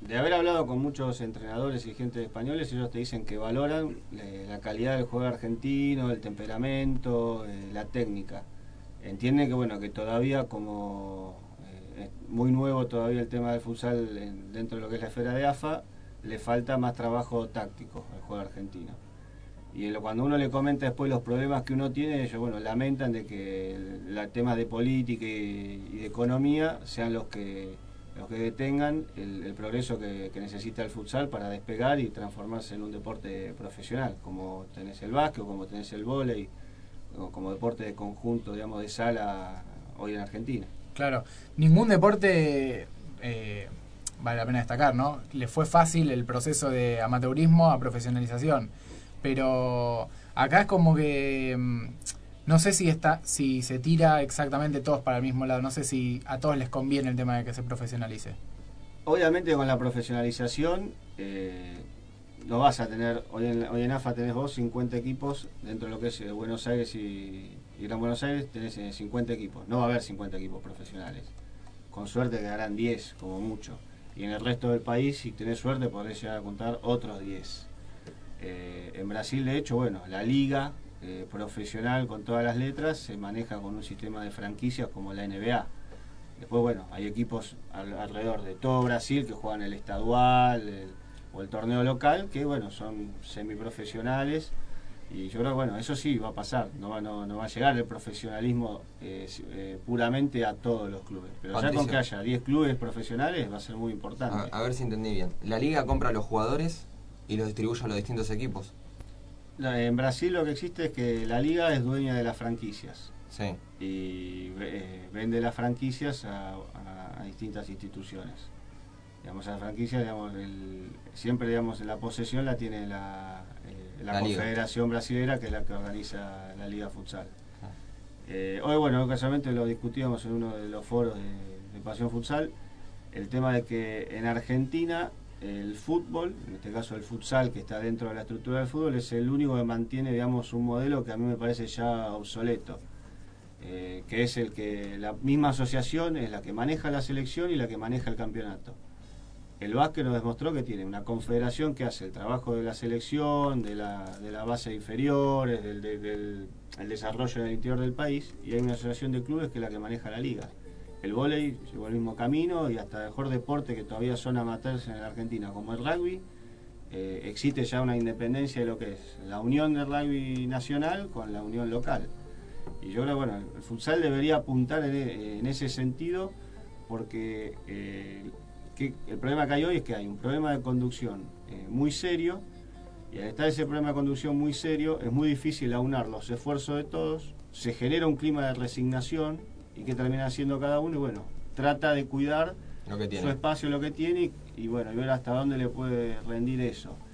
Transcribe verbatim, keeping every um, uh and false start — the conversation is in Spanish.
de haber hablado con muchos entrenadores y gente españoles, ellos te dicen que valoran eh, la calidad del juego argentino, el temperamento, eh, la técnica. Entienden que bueno, que todavía como eh, es muy nuevo todavía el tema del futsal en, dentro de lo que es la esfera de A F A, le falta más trabajo táctico al juego argentino. Y lo, cuando uno le comenta después los problemas que uno tiene, ellos bueno, lamentan de que el, el tema de política y, y de economía sean los que los que detengan el, el progreso que, que necesita el futsal para despegar y transformarse en un deporte profesional, como tenés el básquet, o como tenés el vóley, o como deporte de conjunto, digamos, de sala hoy en Argentina. Claro, ningún deporte, eh, vale la pena destacar, ¿no? Le fue fácil el proceso de amateurismo a profesionalización, pero acá es como que no sé si está, si se tira exactamente todos para el mismo lado, no sé si a todos les conviene el tema de que se profesionalice. Obviamente con la profesionalización eh, no vas a tener, hoy en, hoy en A F A tenés vos cincuenta equipos dentro de lo que es Buenos Aires y, y Gran Buenos Aires tenés eh, cincuenta equipos, no va a haber cincuenta equipos profesionales, con suerte quedarán diez como mucho, y en el resto del país si tenés suerte podés llegar a contar otros diez. Eh, en Brasil de hecho, bueno, la liga eh, profesional con todas las letras se maneja con un sistema de franquicias como la N B A. Después, bueno, hay equipos al, alrededor de todo Brasil que juegan el estadual el, o el torneo local, que bueno, son semiprofesionales. Y yo creo que bueno, eso sí va a pasar, no va, no, no va a llegar el profesionalismo eh, eh, puramente a todos los clubes. Pero Patricio, ya con que haya diez clubes profesionales va a ser muy importante. A, a ver si entendí bien. ¿La liga compra a los jugadores y los distribuye a los distintos equipos? En Brasil lo que existe es que la liga es dueña de las franquicias. Sí. Y eh, vende las franquicias a, a, a distintas instituciones. Digamos, a las franquicias, digamos, el, siempre digamos, la posesión la tiene la, eh, la, la Confederación Liga. Brasilera, que es la que organiza la Liga Futsal. Ah. Eh, hoy, bueno, casualmente lo discutíamos en uno de los foros de, de Pasión Futsal, el tema de que en Argentina el fútbol, en este caso el futsal que está dentro de la estructura del fútbol, es el único que mantiene, digamos, un modelo que a mí me parece ya obsoleto. Eh, que es el que la misma asociación es la que maneja la selección y la que maneja el campeonato. El básquet nos demostró que tiene una confederación que hace el trabajo de la selección, de la, de la base de inferiores, del, del, del el desarrollo en el interior del país, y hay una asociación de clubes que es la que maneja la liga. El vóley llevó el mismo camino, y hasta el mejor deporte que todavía son amateurs en la Argentina, como el rugby, eh, existe ya una independencia de lo que es la unión del rugby nacional con la unión local. Y yo creo, bueno, el futsal debería apuntar en, en ese sentido, porque eh, que el problema que hay hoy es que hay un problema de conducción eh, muy serio, y al estar ese problema de conducción muy serio, es muy difícil aunar los esfuerzos de todos, se genera un clima de resignación, y que termina haciendo cada uno, y bueno, trata de cuidar lo que tiene. Su espacio, lo que tiene, y, y bueno, y ver hasta dónde le puede rendir eso.